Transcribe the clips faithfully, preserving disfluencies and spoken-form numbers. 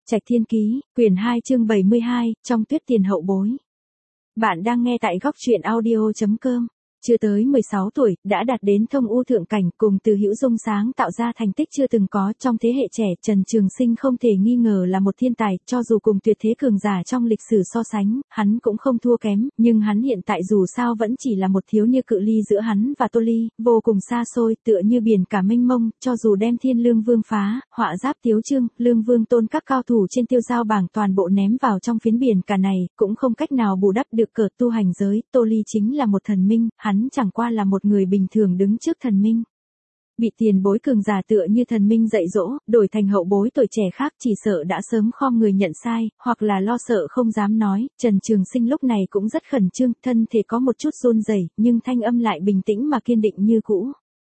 Trạch Thiên Ký, quyển hai chương bảy mươi hai, trong tuyết tiền hậu bối. Bạn đang nghe tại góc truyện audio chấm com. Chưa tới mười sáu tuổi, đã đạt đến thông u thượng cảnh, cùng Từ Hữu Dung sáng tạo ra thành tích chưa từng có trong thế hệ trẻ. Trần Trường Sinh không thể nghi ngờ là một thiên tài, cho dù cùng tuyệt thế cường giả trong lịch sử so sánh, hắn cũng không thua kém, nhưng hắn hiện tại dù sao vẫn chỉ là một thiếu niên, cự ly giữa hắn và Tô Ly vô cùng xa xôi, tựa như biển cả mênh mông. Cho dù đem Thiên Lương Vương phá, Họa Giáp Tiếu Trương, Lương Vương Tôn các cao thủ trên tiêu giao bảng toàn bộ ném vào trong phiến biển cả này, cũng không cách nào bù đắp được cờ tu hành giới. Tô Ly chính là một thần minh, hắn chẳng qua là một người bình thường đứng trước thần minh. Bị tiền bối cường giả tựa như thần minh dạy dỗ, đổi thành hậu bối tuổi trẻ khác chỉ sợ đã sớm khom người nhận sai, hoặc là lo sợ không dám nói. Trần Trường Sinh lúc này cũng rất khẩn trương, thân thể có một chút run rẩy, nhưng thanh âm lại bình tĩnh mà kiên định như cũ.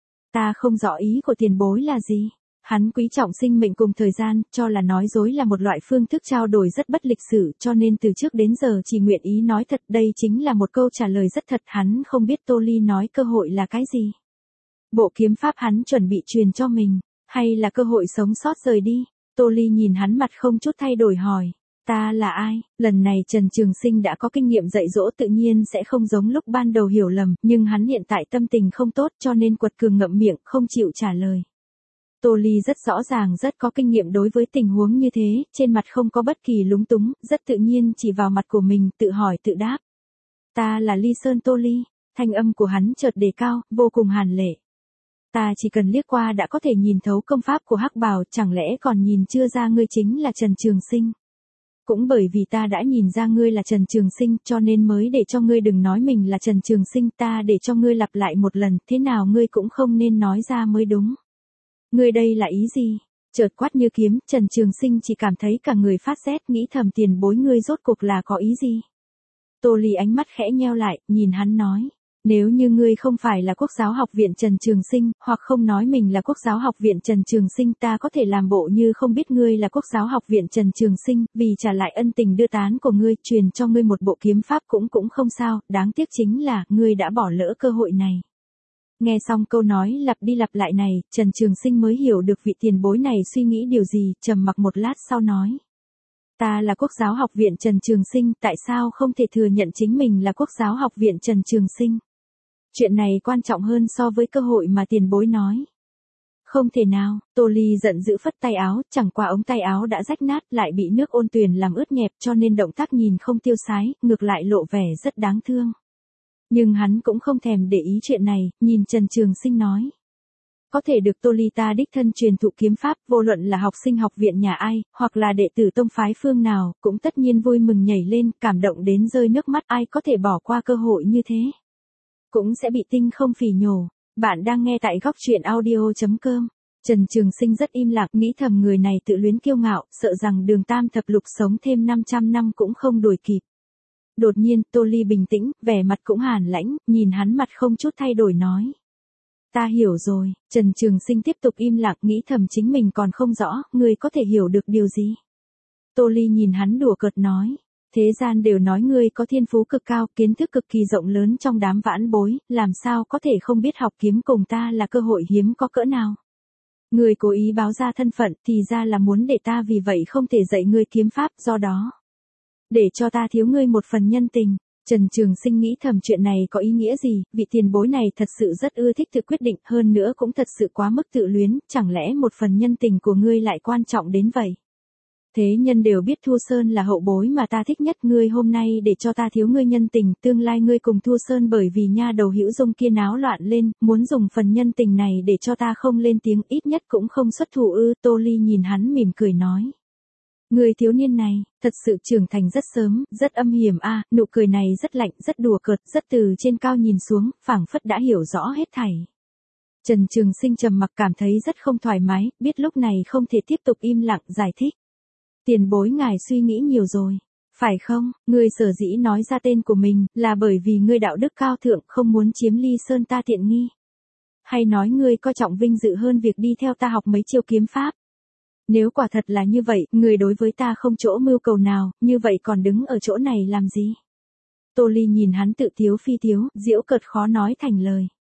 Ta không rõ ý của tiền bối là gì. Hắn quý trọng sinh mệnh cùng thời gian, cho là nói dối là một loại phương thức trao đổi rất bất lịch sự, cho nên từ trước đến giờ chỉ nguyện ý nói thật. Đây chính là một câu trả lời rất thật. Hắn không biết Tô Ly nói cơ hội là cái gì. Bộ kiếm pháp hắn chuẩn bị truyền cho mình, hay là cơ hội sống sót rời đi? Tô Ly nhìn hắn mặt không chút thay đổi hỏi. Ta là ai? Lần này Trần Trường Sinh đã có kinh nghiệm dạy dỗ, tự nhiên sẽ không giống lúc ban đầu hiểu lầm, nhưng hắn hiện tại tâm tình không tốt cho nên quật cường ngậm miệng, không chịu trả lời. Tô Ly rất rõ ràng rất có kinh nghiệm đối với tình huống như thế, trên mặt không có bất kỳ lúng túng, rất tự nhiên chỉ vào mặt của mình, tự hỏi tự đáp. Ta là Ly Sơn Tô Ly. Thanh âm của hắn chợt đề cao, vô cùng hàn lệ. Ta chỉ cần liếc qua đã có thể nhìn thấu công pháp của Hắc Bào, chẳng lẽ còn nhìn chưa ra ngươi chính là Trần Trường Sinh? Cũng bởi vì ta đã nhìn ra ngươi là Trần Trường Sinh, cho nên mới để cho ngươi đừng nói mình là Trần Trường Sinh, ta để cho ngươi lặp lại một lần, thế nào ngươi cũng không nên nói ra mới đúng. Ngươi đây là ý gì? Chợt quát như kiếm, Trần Trường Sinh chỉ cảm thấy cả người phát rét, nghĩ thầm tiền bối ngươi rốt cuộc là có ý gì? Tô Ly ánh mắt khẽ nheo lại, nhìn hắn nói. Nếu như ngươi không phải là Quốc giáo học viện Trần Trường Sinh, hoặc không nói mình là Quốc giáo học viện Trần Trường Sinh, ta có thể làm bộ như không biết ngươi là Quốc giáo học viện Trần Trường Sinh, vì trả lại ân tình đưa tán của ngươi, truyền cho ngươi một bộ kiếm pháp cũng cũng không sao, đáng tiếc chính là, ngươi đã bỏ lỡ cơ hội này. Nghe xong câu nói lặp đi lặp lại này, Trần Trường Sinh mới hiểu được vị tiền bối này suy nghĩ điều gì, trầm mặc một lát sau nói. Ta là Quốc giáo học viện Trần Trường Sinh, tại sao không thể thừa nhận chính mình là Quốc giáo học viện Trần Trường Sinh? Chuyện này quan trọng hơn so với cơ hội mà tiền bối nói. Không thể nào, Tô Ly giận dữ phất tay áo, chẳng qua ống tay áo đã rách nát, lại bị nước ôn tuyền làm ướt nhẹp, cho nên động tác nhìn không tiêu sái, ngược lại lộ vẻ rất đáng thương. Nhưng hắn cũng không thèm để ý chuyện này, nhìn Trần Trường Sinh nói. Có thể được Tô Ly ta đích thân truyền thụ kiếm pháp, vô luận là học sinh học viện nhà ai, hoặc là đệ tử tông phái phương nào, cũng tất nhiên vui mừng nhảy lên, cảm động đến rơi nước mắt. Ai có thể bỏ qua cơ hội như thế? Cũng sẽ bị tinh không phỉ nhổ. Bạn đang nghe tại góc truyện audio chấm com. Trần Trường Sinh rất im lặng, nghĩ thầm người này tự luyến kiêu ngạo, sợ rằng Đường Tam thập lục sống thêm năm trăm năm cũng không đuổi kịp. Đột nhiên, Tô Ly bình tĩnh, vẻ mặt cũng hàn lãnh, nhìn hắn mặt không chút thay đổi nói. Ta hiểu rồi. Trần Trường Sinh tiếp tục im lặng, nghĩ thầm chính mình còn không rõ, ngươi có thể hiểu được điều gì? Tô Ly nhìn hắn đùa cợt nói. Thế gian đều nói ngươi có thiên phú cực cao, kiến thức cực kỳ rộng lớn trong đám vãn bối, làm sao có thể không biết học kiếm cùng ta là cơ hội hiếm có cỡ nào. Ngươi cố ý báo ra thân phận thì ra là muốn để ta vì vậy không thể dạy ngươi kiếm pháp, do đó để cho ta thiếu ngươi một phần nhân tình. Trần Trường Sinh nghĩ thầm chuyện này có ý nghĩa gì, vị tiền bối này thật sự rất ưa thích tự quyết định, hơn nữa cũng thật sự quá mức tự luyến, chẳng lẽ một phần nhân tình của ngươi lại quan trọng đến vậy? Thế nhân đều biết Thu Sơn là hậu bối mà ta thích nhất, ngươi hôm nay để cho ta thiếu ngươi nhân tình, tương lai ngươi cùng Thu Sơn bởi vì nha đầu Hữu Dung kia náo loạn lên, muốn dùng phần nhân tình này để cho ta không lên tiếng, ít nhất cũng không xuất thủ ư? Tô Ly nhìn hắn mỉm cười nói. Người thiếu niên này, thật sự trưởng thành rất sớm, rất âm hiểm a. À, nụ cười này rất lạnh, rất đùa cợt, rất từ trên cao nhìn xuống, phảng phất đã hiểu rõ hết thảy. Trần Trường Sinh trầm mặc, cảm thấy rất không thoải mái, biết lúc này không thể tiếp tục im lặng, giải thích. Tiền bối ngài suy nghĩ nhiều rồi, phải không? Ngươi sở dĩ nói ra tên của mình, là bởi vì ngươi đạo đức cao thượng, không muốn chiếm Ly Sơn ta tiện nghi. Hay nói ngươi coi trọng vinh dự hơn việc đi theo ta học mấy chiêu kiếm pháp? Nếu quả thật là như vậy, người đối với ta không chỗ mưu cầu nào, như vậy còn đứng ở chỗ này làm gì? Tô Ly nhìn hắn tự tiếu phi tiếu, giễu cợt khó nói thành lời.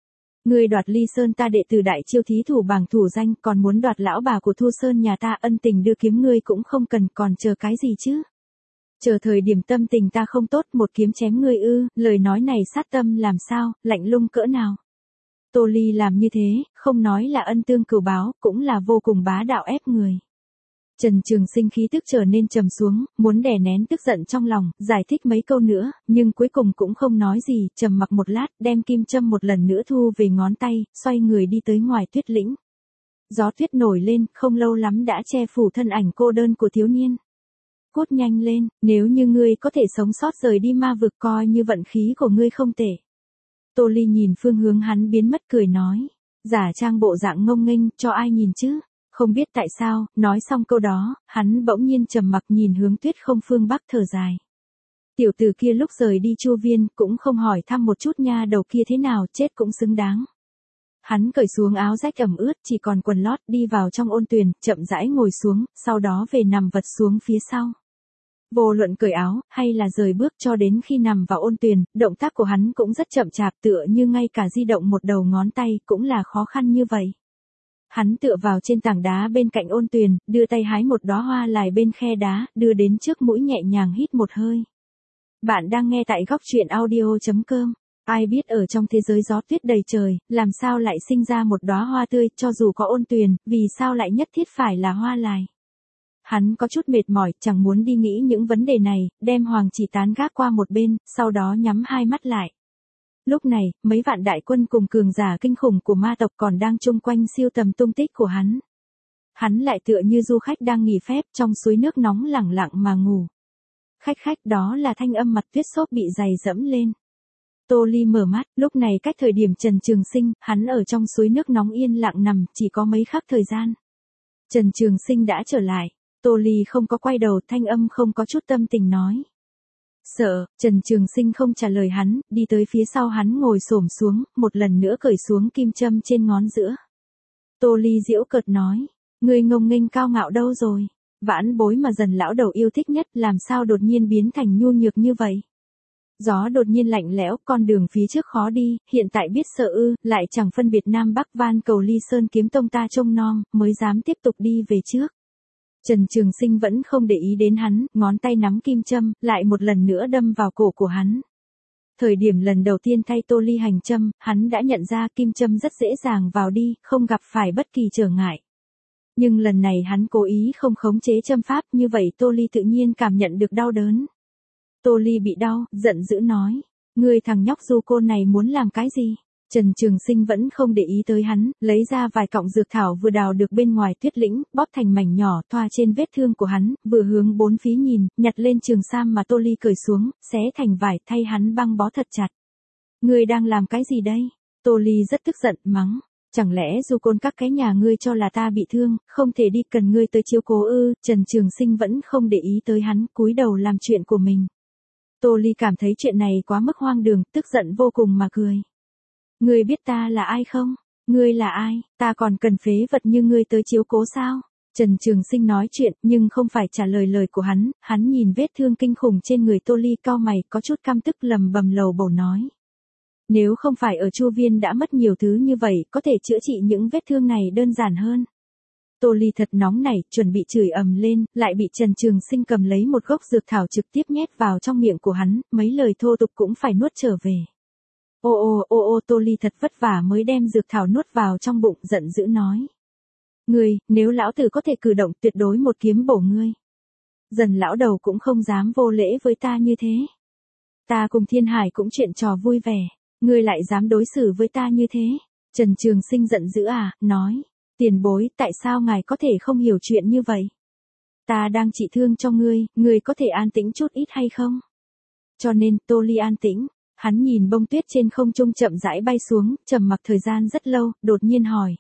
Ngươi đoạt Ly Sơn ta đệ tử đại chiêu thí thủ bảng thủ danh, còn muốn đoạt lão bà của Thu Sơn nhà ta, ân tình đưa kiếm ngươi cũng không cần, còn chờ cái gì chứ? Chờ thời điểm tâm tình ta không tốt, một kiếm chém ngươi ư? Lời nói này sát tâm làm sao, lạnh lùng cỡ nào? Tô Ly làm như thế, không nói là ân tương cửu báo, cũng là vô cùng bá đạo ép người. Trần Trường Sinh khí tức trở nên trầm xuống, muốn đè nén tức giận trong lòng, giải thích mấy câu nữa, nhưng cuối cùng cũng không nói gì, trầm mặc một lát, đem kim châm một lần nữa thu về ngón tay, xoay người đi tới ngoài tuyết lĩnh. Gió tuyết nổi lên, không lâu lắm đã che phủ thân ảnh cô đơn của thiếu niên. Cút nhanh lên, nếu như ngươi có thể sống sót rời đi ma vực, coi như vận khí của ngươi không tệ. Tô Ly nhìn phương hướng hắn biến mất cười nói, giả trang bộ dạng ngông nghênh, cho ai nhìn chứ? Không biết tại sao, nói xong câu đó, hắn bỗng nhiên trầm mặc nhìn hướng tuyết không phương bắc thở dài. Tiểu tử kia lúc rời đi Chu Viên, cũng không hỏi thăm một chút nha đầu kia thế nào, chết cũng xứng đáng. Hắn cởi xuống áo rách ẩm ướt, chỉ còn quần lót, đi vào trong ôn tuyền, chậm rãi ngồi xuống, sau đó về nằm vật xuống phía sau. Vô luận cởi áo, hay là rời bước cho đến khi nằm vào ôn tuyền, động tác của hắn cũng rất chậm chạp, tựa như ngay cả di động một đầu ngón tay cũng là khó khăn như vậy. Hắn tựa vào trên tảng đá bên cạnh ôn tuyền, đưa tay hái một đóa hoa lài bên khe đá, đưa đến trước mũi nhẹ nhàng hít một hơi. Bạn đang nghe tại góc truyện audio chấm com. Ai biết ở trong thế giới gió tuyết đầy trời, làm sao lại sinh ra một đóa hoa tươi, cho dù có ôn tuyền, vì sao lại nhất thiết phải là hoa lài? Hắn có chút mệt mỏi, chẳng muốn đi nghĩ những vấn đề này, đem hoàng chỉ tán gác qua một bên, sau đó nhắm hai mắt lại. Lúc này, mấy vạn đại quân cùng cường giả kinh khủng của ma tộc còn đang chung quanh siêu tầm tung tích của hắn. Hắn lại tựa như du khách đang nghỉ phép trong suối nước nóng lẳng lặng mà ngủ. Khách khách, đó là thanh âm mặt tuyết xốp bị giày dẫm lên. Tô Ly mở mắt, lúc này cách thời điểm Trần Trường Sinh, hắn ở trong suối nước nóng yên lặng nằm, chỉ có mấy khắc thời gian. Trần Trường Sinh đã trở lại, Tô Ly không có quay đầu, thanh âm không có chút tâm tình nói. Sợ, Trần Trường Sinh không trả lời hắn, đi tới phía sau hắn ngồi xổm xuống, một lần nữa cởi xuống kim châm trên ngón giữa. Tô Ly giễu cợt nói, ngươi ngông nghênh cao ngạo đâu rồi? Vãn bối mà dần lão đầu yêu thích nhất, làm sao đột nhiên biến thành nhu nhược như vậy? Gió đột nhiên lạnh lẽo, con đường phía trước khó đi, hiện tại biết sợ ư, lại chẳng phân biệt Nam Bắc, van cầu Ly Sơn kiếm tông ta trông nom, mới dám tiếp tục đi về trước. Trần Trường Sinh vẫn không để ý đến hắn, ngón tay nắm kim châm, lại một lần nữa đâm vào cổ của hắn. Thời điểm lần đầu tiên thay Tô Ly hành châm, hắn đã nhận ra kim châm rất dễ dàng vào đi, không gặp phải bất kỳ trở ngại. Nhưng lần này hắn cố ý không khống chế châm pháp, như vậy Tô Ly tự nhiên cảm nhận được đau đớn. Tô Ly bị đau, giận dữ nói, ngươi thằng nhóc du côn này muốn làm cái gì? Trần Trường Sinh vẫn không để ý tới hắn, lấy ra vài cọng dược thảo vừa đào được bên ngoài tuyết lĩnh, bóp thành mảnh nhỏ, thoa trên vết thương của hắn, vừa hướng bốn phía nhìn, nhặt lên trường sam mà Tô Ly cởi xuống, xé thành vải, thay hắn băng bó thật chặt. Ngươi đang làm cái gì đây? Tô Ly rất tức giận, mắng. Chẳng lẽ du côn các cái nhà ngươi cho là ta bị thương, không thể đi, cần ngươi tới chiếu cố ư? Trần Trường Sinh vẫn không để ý tới hắn, cúi đầu làm chuyện của mình. Tô Ly cảm thấy chuyện này quá mức hoang đường, tức giận vô cùng mà cười. Ngươi biết ta là ai không? Ngươi là ai? Ta còn cần phế vật như ngươi tới chiếu cố sao? Trần Trường Sinh nói chuyện, nhưng không phải trả lời lời của hắn, hắn nhìn vết thương kinh khủng trên người Tô Ly, cau mày, có chút căm tức lầm bầm lầu bầu nói. Nếu không phải ở Chu Viên đã mất nhiều thứ như vậy, có thể chữa trị những vết thương này đơn giản hơn. Tô Ly thật nóng nảy, chuẩn bị chửi ầm lên, lại bị Trần Trường Sinh cầm lấy một gốc dược thảo trực tiếp nhét vào trong miệng của hắn, mấy lời thô tục cũng phải nuốt trở về. Ô ô ô ô Tô Ly thật vất vả mới đem dược thảo nuốt vào trong bụng, giận dữ nói. Ngươi, nếu lão tử có thể cử động, tuyệt đối một kiếm bổ ngươi. Dần lão đầu cũng không dám vô lễ với ta như thế. Ta cùng Thiên Hải cũng chuyện trò vui vẻ, ngươi lại dám đối xử với ta như thế. Trần Trường Sinh giận dữ à, nói. Tiền bối, tại sao ngài có thể không hiểu chuyện như vậy? Ta đang trị thương cho ngươi, ngươi có thể an tĩnh chút ít hay không? Cho nên, Tô Ly an tĩnh. Hắn nhìn bông tuyết trên không trung chậm rãi bay xuống, trầm mặc thời gian rất lâu, đột nhiên hỏi.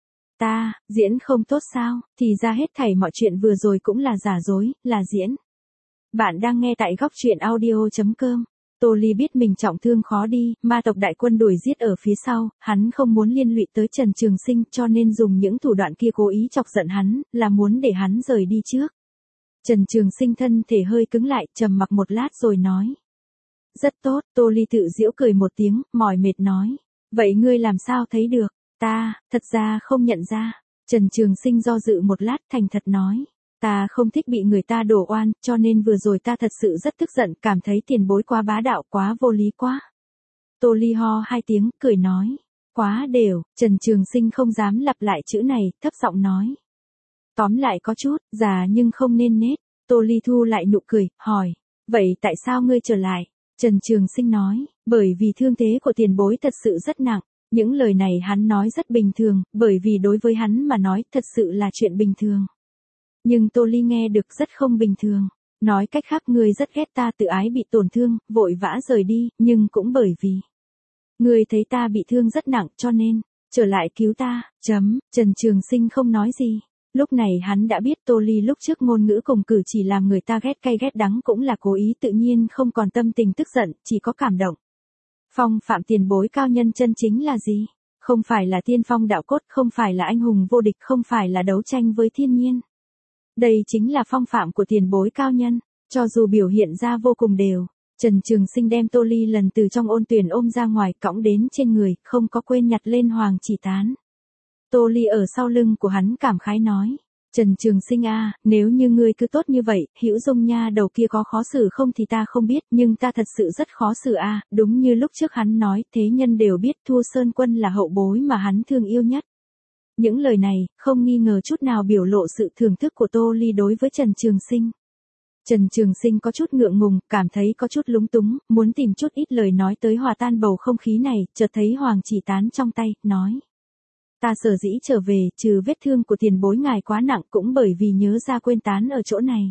Ta, diễn không tốt sao? Thì ra hết thảy mọi chuyện vừa rồi cũng là giả dối, là diễn. Bạn đang nghe tại góc truyện audio chấm com. Tô Ly biết mình trọng thương khó đi, ma tộc đại quân đuổi giết ở phía sau, hắn không muốn liên lụy tới Trần Trường Sinh, cho nên dùng những thủ đoạn kia cố ý chọc giận hắn, là muốn để hắn rời đi trước. Trần Trường Sinh thân thể hơi cứng lại, trầm mặc một lát rồi nói. Rất tốt, Tô Ly tự giễu cười một tiếng, mỏi mệt nói. Vậy ngươi làm sao thấy được? Ta, thật ra không nhận ra. Trần Trường Sinh do dự một lát thành thật nói. Ta không thích bị người ta đổ oan, cho nên vừa rồi ta thật sự rất tức giận, cảm thấy tiền bối quá bá đạo, quá vô lý quá. Tô Ly ho hai tiếng, cười nói. Quá đều, Trần Trường Sinh không dám lặp lại chữ này, thấp giọng nói. Tóm lại có chút, già nhưng không nên nết. Tô Ly thu lại nụ cười, hỏi. Vậy tại sao ngươi trở lại? Trần Trường Sinh nói, bởi vì thương thế của tiền bối thật sự rất nặng. Những lời này hắn nói rất bình thường, bởi vì đối với hắn mà nói thật sự là chuyện bình thường. Nhưng Tô Ly nghe được rất không bình thường. Nói cách khác ngươi rất ghét ta tự ái bị tổn thương, vội vã rời đi, nhưng cũng bởi vì ngươi thấy ta bị thương rất nặng cho nên, trở lại cứu ta, chấm, Trần Trường Sinh không nói gì. Lúc này hắn đã biết Tô Ly lúc trước ngôn ngữ cùng cử chỉ làm người ta ghét cay ghét đắng cũng là cố ý, tự nhiên không còn tâm tình tức giận, chỉ có cảm động. Phong phạm tiền bối cao nhân chân chính là gì? Không phải là tiên phong đạo cốt, không phải là anh hùng vô địch, không phải là đấu tranh với thiên nhiên. Đây chính là phong phạm của tiền bối cao nhân, cho dù biểu hiện ra vô cùng đều. Trần Trường Sinh đem Tô Ly lần từ trong ôn tuyển ôm ra ngoài, cõng đến trên người, không có quên nhặt lên hoàng chỉ tán. Tô Ly ở sau lưng của hắn cảm khái nói. Trần Trường Sinh a, nếu như ngươi cứ tốt như vậy, Hữu Dung nha đầu kia có khó xử không thì ta không biết, nhưng ta thật sự rất khó xử a, đúng như lúc trước hắn nói, thế nhân đều biết Thu Sơn Quân là hậu bối mà hắn thương yêu nhất. Những lời này, không nghi ngờ chút nào biểu lộ sự thưởng thức của Tô Ly đối với Trần Trường Sinh. Trần Trường Sinh có chút ngượng ngùng, cảm thấy có chút lúng túng, muốn tìm chút ít lời nói tới hòa tan bầu không khí này, chợt thấy hoàng chỉ tán trong tay, nói. Ta sở dĩ trở về, trừ vết thương của tiền bối ngài quá nặng cũng bởi vì nhớ ra quên tán ở chỗ này.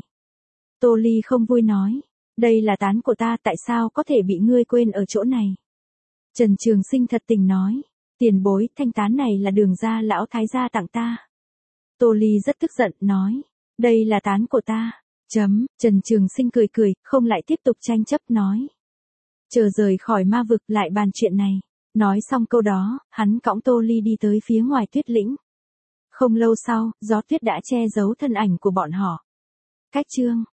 Tô Ly không vui nói. Đây là tán của ta, tại sao có thể bị ngươi quên ở chỗ này? Trần Trường Sinh thật tình nói. Tiền bối, thanh tán này là Đường gia lão thái gia tặng ta. Tô Ly rất tức giận, nói. Đây là tán của ta. Chấm, Trần Trường Sinh cười cười, không lại tiếp tục tranh chấp, nói. Chờ rời khỏi ma vực lại bàn chuyện này. Nói xong câu đó, hắn cõng Tô Ly đi tới phía ngoài tuyết lĩnh. Không lâu sau, gió tuyết đã che giấu thân ảnh của bọn họ. Cách chương